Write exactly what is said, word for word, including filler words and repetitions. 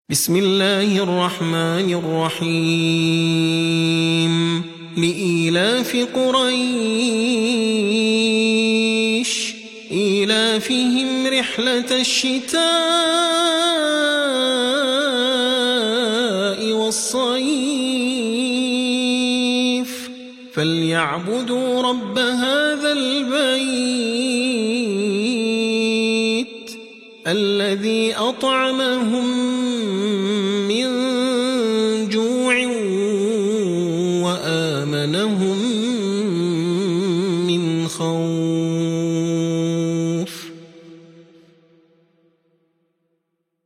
بسم الله الرحمن الرحيم لإيلاف قريش إيلافهم رحلة الشتاء والصيف فليعبدوا رب هذا البيت الذي أطعمهم من جوع وآمنهم